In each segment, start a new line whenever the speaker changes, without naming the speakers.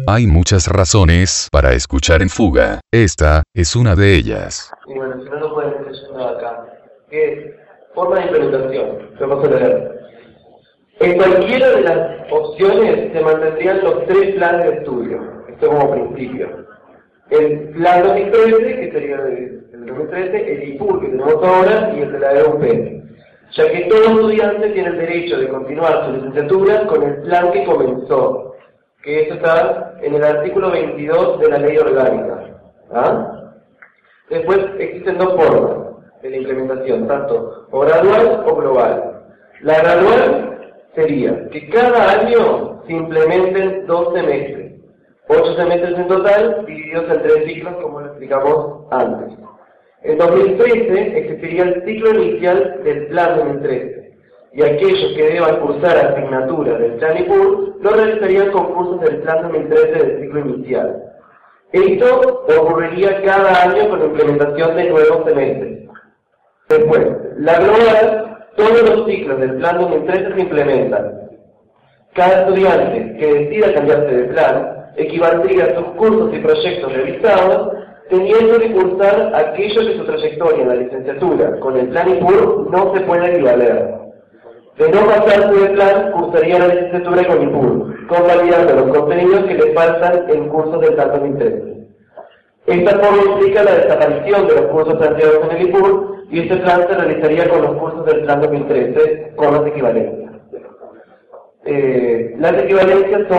Hay muchas razones para escuchar en fuga. Esta es una de ellas.
Y bueno, si no lo pueden estar leyendo acá. ¿Qué es? Forma de implementación. Lo vamos a leer. En cualquiera de las opciones se mantendrían los tres planes de estudio. Esto como principio. El plan 2013, que sería el 2013, el IPUR que tenemos ahora y el de la EUP. Ya que todo estudiante tiene el derecho de continuar su licenciatura con el plan que comenzó, que eso está en el artículo 22 de la ley orgánica. ¿Ah? Después existen dos formas de la implementación, tanto o gradual o global. La gradual sería que cada año se implementen 2 semestres, 8 semestres en total, divididos en 3 ciclos, como lo explicamos antes. En 2013 existiría el ciclo inicial del plan 2013, y aquellos que deban cursar asignaturas del plan IPUR lo realizarían con cursos del plan 2013 del ciclo inicial. Esto ocurriría cada año con la implementación de nuevos semestres. Después, la global, todos los ciclos del plan 2013 se implementan. Cada estudiante que decida cambiarse de plan equivaldría a sus cursos y proyectos realizados, teniendo que cursar aquello que su trayectoria en la licenciatura con el plan IPUR no se puede equivaler. De no pasarse de plan, cursaría la licenciatura con IPUR, convalidando los contenidos que le faltan en cursos del plan 2013. Esta forma implica la desaparición de los cursos planteados en el IPUR y este plan se realizaría con los cursos del plan 2013 con las equivalencias. Las equivalencias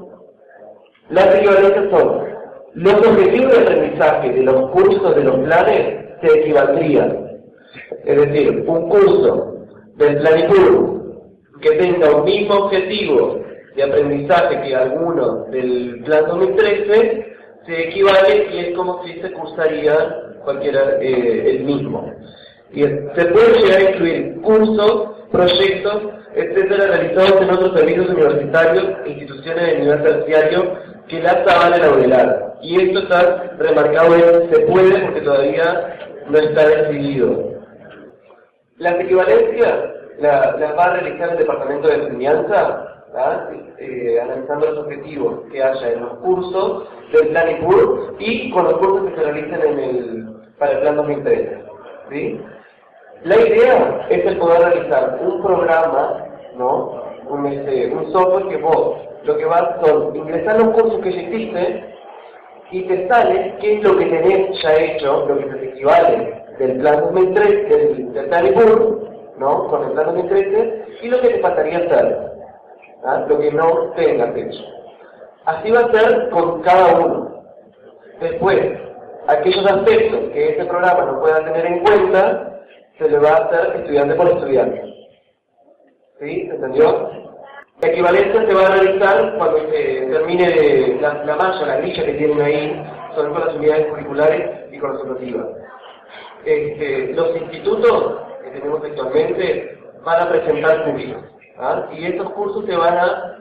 son los objetivos de aprendizaje de los cursos de los planes se equivaldrían. Es decir, un curso del plan IPUR que tenga un mismo objetivo de aprendizaje que alguno del plan 2013 se equivale y es como si se cursaría cualquiera el mismo. Y se puede llegar a incluir cursos, proyectos, etcétera, realizados en otros servicios universitarios e instituciones de nivel terciario que las avalen la UDELAR. Y esto está remarcado en se puede porque todavía no está decidido. Las equivalencias las va a realizar el Departamento de Enseñanza, analizando los objetivos que haya en los cursos del plan IPUR y con los cursos que se realicen para el plan 2013. ¿Sí? La idea es el poder realizar un programa, ¿no? Un software que vos lo que vas son ingresar los cursos que ya existen y te sale qué es lo que tenés ya hecho, lo que te equivale del plan 2013, del plan IPUR, ¿no? Con el plan 2013, y lo que te faltaría hacer, ¿ah? Lo que no tengas hecho. Así va a ser con cada uno. Después, aquellos aspectos que este programa no pueda tener en cuenta, se le va a hacer estudiante por estudiante. ¿Sí? ¿Se entendió? La equivalencia se va a realizar cuando se termine la malla, la grilla que tienen ahí, son con las unidades curriculares y con las optativas. Los institutos que tenemos actualmente van a presentar cursos, ¿ah? Y estos cursos se van a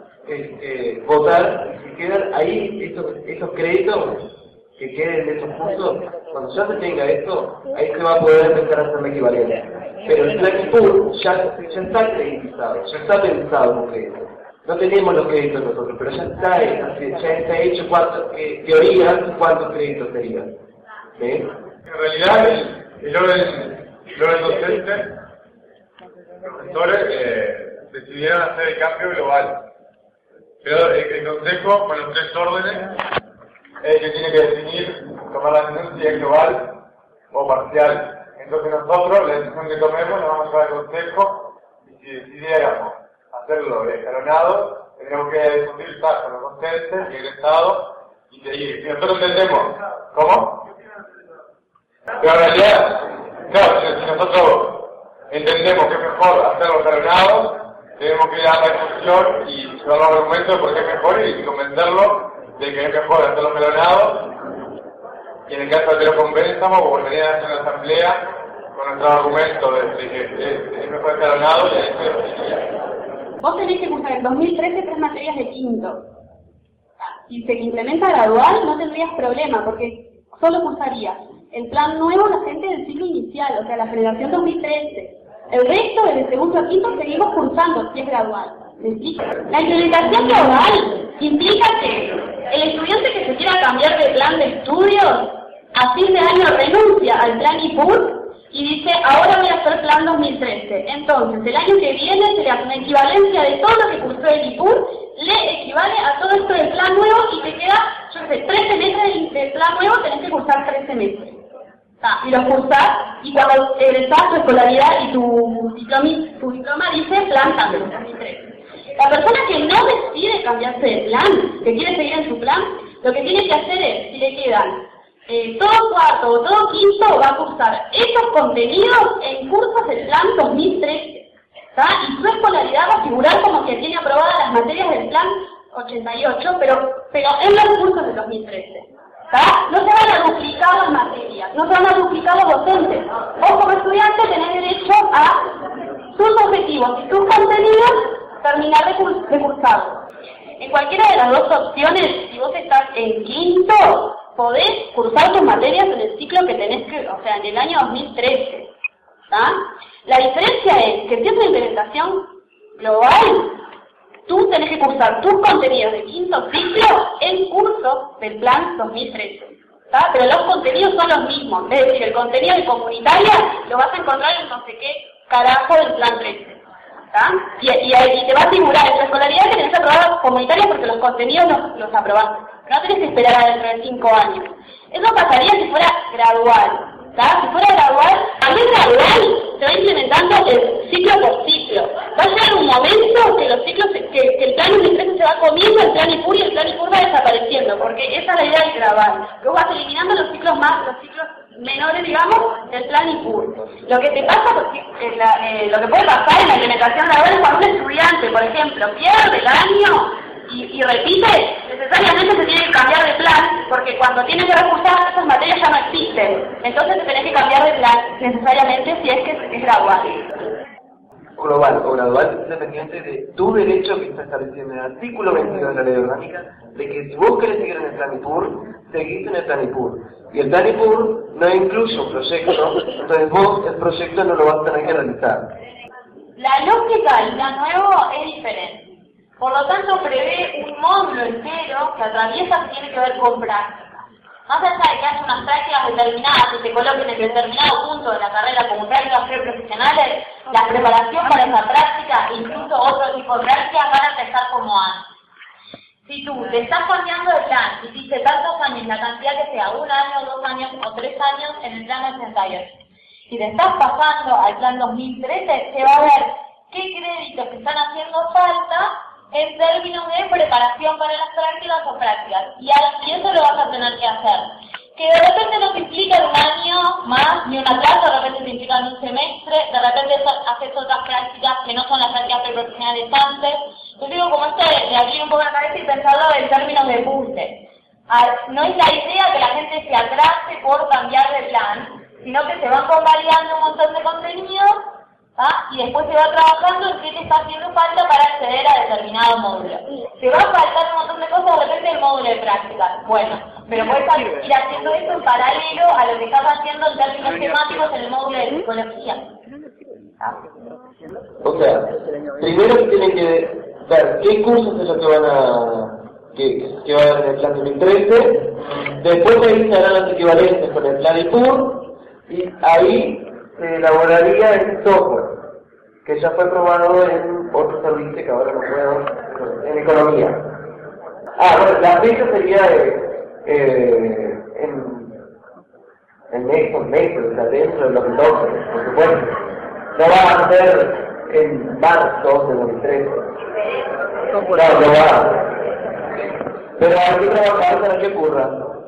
votar, y si quedan ahí esos créditos que queden de esos cursos, cuando ya se tenga esto, ahí se va a poder empezar a hacer la equivalencia. Pero el plan IPUR ya está acreditado, ya está pensado como crédito. No tenemos los créditos nosotros, pero ya está hecho teoría cuántos créditos serían. ¿Sí?
En realidad, el orden docente, los profesores decidieron hacer el cambio global. Pero el Consejo, con los 3 órdenes, es el que tiene que definir, tomar la decisión si es global o parcial. Entonces nosotros, la decisión que tomemos, la vamos a llevar al Consejo, y si decidiéramos hacerlo escalonado, tendríamos que discutir con los docentes y egresados, y si nosotros entendemos, ¿cómo? Pero en realidad, claro, si nosotros entendemos que es mejor hacerlo escalonado, tenemos que dar la discusión y llevar los argumentos de por qué es mejor y convencerlo de que es mejor hacerlo escalonado, y en el caso de que lo convenzamos, volvería a hacer una asamblea con nuestros argumentos de que es mejor escalonado y ahí se lo definiría.
Vos tenés que cursar en 2013 3 materias de quinto. Si se implementa gradual no tendrías problema, porque solo cursarías el plan nuevo la gente del ciclo inicial, o sea, la generación 2013. El resto, desde segundo a quinto, seguimos cursando, si es gradual. ¿Me explico? La implementación global implica que el estudiante plan de estudios, a fin de año renuncia al plan IPUR y dice, ahora voy a hacer plan 2013. Entonces, el año que viene se le hace una equivalencia de todo lo que cursó el IPUR, le equivale a todo esto del plan nuevo y te queda, yo sé, 3 semestres del plan nuevo, tenés que cursar 3 semestres. Y los cursás, y cuando egresás tu escolaridad y tu diploma dice plan también, 2013. La persona que no decide cambiarse de plan, que quiere seguir en su plan, lo que tiene que hacer es, si le quedan todo cuarto o todo quinto, va a cursar esos contenidos en cursos del plan 2013. Y su escolaridad va a figurar como que tiene aprobadas las materias del plan 88, pero en los cursos del 2013. No se van a duplicar las materias, no se van a duplicar los docentes. Vos como estudiante tenés derecho a tus objetivos y tus contenidos terminar de cursarlos. En cualquiera de las dos opciones, si vos estás en quinto, podés cursar tus materias en el ciclo que tenés que, o sea, en el año 2013. La diferencia es que si es una implementación global, tú tenés que cursar tus contenidos de quinto ciclo en cursos del plan 2013. Pero los contenidos son los mismos, es decir, el contenido de comunitaria lo vas a encontrar en no sé qué carajo del plan 13. Y te va a figurar en tu escolaridad que tenés aprobadas comunitarias porque los contenidos los aprobaste. No tenés que esperar a dentro de 5 años. Eso pasaría si fuera gradual. Si fuera gradual, también gradual se va implementando el ciclo por ciclo. Va a llegar un momento que los ciclos, que el plan 2013 se va comiendo el plan IPUR y el plan IPUR va desapareciendo, porque esa es la idea del gradual. Luego vas eliminando los ciclos menores, digamos, del plan IPUR. Lo que te pasa, lo que puede pasar en la implementación gradual es cuando un estudiante, por ejemplo, pierde el año y repite, necesariamente se tiene que cambiar de plan, porque cuando tiene que recursar esas materias ya no existen. Entonces te tenés que cambiar de plan necesariamente si es que es gradual.
Global o gradual, dependiente de tu derecho que está establecido en el artículo 22 de la ley orgánica, de que si vos querés seguir en el plan IPUR, seguís en el plan IPUR. Y el plan IPUR no incluye un proyecto, entonces vos el proyecto no lo vas a tener que realizar.
La lógica del plan nuevo es diferente. Por lo tanto, prevé un módulo entero que atraviesa que tiene que ver con prácticas. Más allá de que haya unas prácticas determinadas que se coloquen en determinado punto de la carrera como prácticas preprofesionales, la preparación para esa práctica e incluso otro tipo de prácticas van a empezar como antes. Si tú te estás cambiando de plan, hiciste tantos años, la cantidad que sea, 1 año, 2 años o 3 años en el plan 88, y te estás pasando al plan 2013, se va a ver qué créditos te están haciendo falta en términos de preparación para las prácticas o prácticas. Y eso lo vas a tener que hacer. Que de repente no te implica en 1 año más, ni una clase, de repente te implica en 1 semestre, de repente haces otras prácticas que no son las prácticas preprofesionales antes. Yo digo como esto de abrir un poco la cabeza y pensarlo en términos de punte. No es la idea que la gente se atrase por cambiar de plan, sino que se van convalidando un montón de contenidos, y después se va trabajando en qué te está haciendo falta para acceder a determinado módulo. Te va a faltar un montón de cosas, de repente el módulo de práctica. Bueno, pero puedes ir haciendo eso en paralelo a lo que estás haciendo en términos temáticos en el módulo de psicología.
O sea, primero tienen que ver qué cursos es lo que van que va a haber en el plan 2013, después de ahí se harán las equivalencias con el plan IPUR, y ahí se elaboraría el software, que ya fue probado en otro servicio que ahora no puedo, en economía. Bueno, la fecha sería en mes, o sea, dentro de los 12, por supuesto. No va a ser en marzo de 2013. No va. Pero hay que trabajar para que ocurra.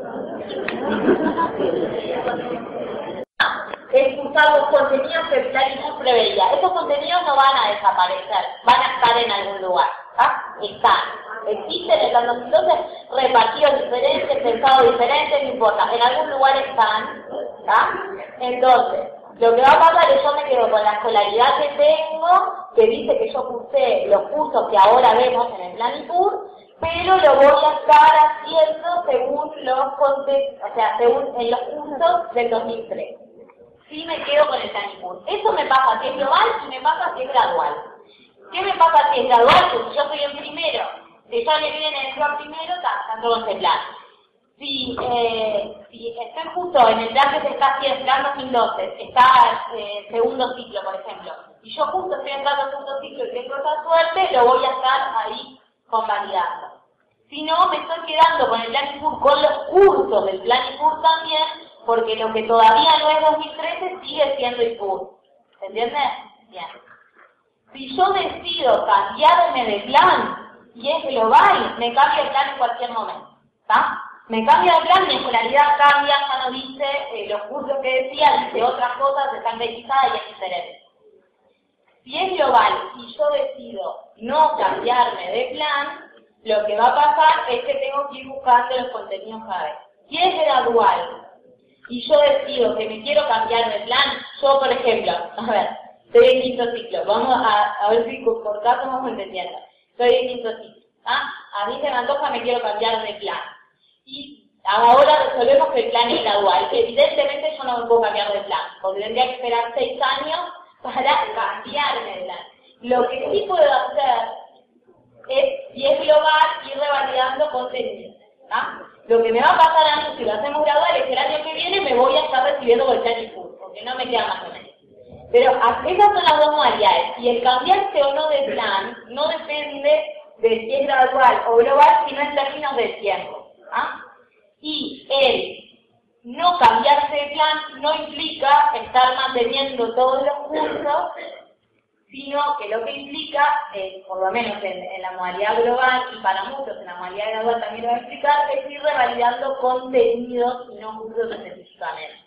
Es usar los contenidos que el plan IPUR preveía. Esos contenidos no van a desaparecer, van a estar en algún lugar. Existen, entonces repartidos diferentes, pensados diferentes, no importa, en algún lugar están. Entonces, lo que va a pasar es que yo me quedo con la escolaridad que tengo, que dice que yo cursé los cursos que ahora vemos en el plan IPUR, pero lo voy a estar haciendo según los contextos, o sea, según en los cursos del 2003. Sí me quedo con el plan IPUR. Eso me pasa si es global y me pasa si es gradual. ¿Qué me pasa si es gradual? Que si yo soy en primero, si yo le viene entro a primero, está todo ese plan.
Si estoy justo en el plan que se está haciendo, plan 2012, está segundo ciclo, por ejemplo, y yo justo estoy entrando en segundo ciclo y tengo esa suerte, lo voy a estar ahí convalidando. Si no, me estoy quedando con el plan IPUR, con los cursos del plan IPUR también, porque lo que todavía no es 2013 sigue siendo IPUR. ¿Se entiende? Bien. Si yo decido cambiarme de plan y es global, me cambio el plan en cualquier momento. ¿Está? Me cambia de plan, mi escolaridad cambia, ya no dice los cursos que decía, dice otras cosas, están verificadas y es diferente. Si es global y yo decido no cambiarme de plan, lo que va a pasar es que tengo que ir buscando los contenidos cada vez. Si es gradual y yo decido que me quiero cambiar de plan, yo por ejemplo, a ver, estoy en quinto ciclo, vamos a ver si por caso vamos entendiendo. Estoy en quinto ciclo, a mí se me antoja, me quiero cambiar de plan. Y ahora resolvemos que el plan es gradual. Evidentemente yo no me puedo cambiar de plan, porque tendría que esperar 6 años para cambiarme de plan. Lo que sí puedo hacer es, si es global, ir revalidando contenidos. Lo que me va a pasar a mí, si lo hacemos gradual, es que el año que viene me voy a estar recibiendo con el plan IPUR, porque no me queda más o menos. Pero esas son las dos modalidades. Y el cambiarse o no de plan no depende de si es gradual o global, sino en términos de tiempo. Y el no cambiarse de plan no implica estar manteniendo todos los cursos, sino que lo que implica, por lo menos en la modalidad global y para muchos en la modalidad gradual también lo va a explicar, es ir revalidando contenidos y no cursos específicamente.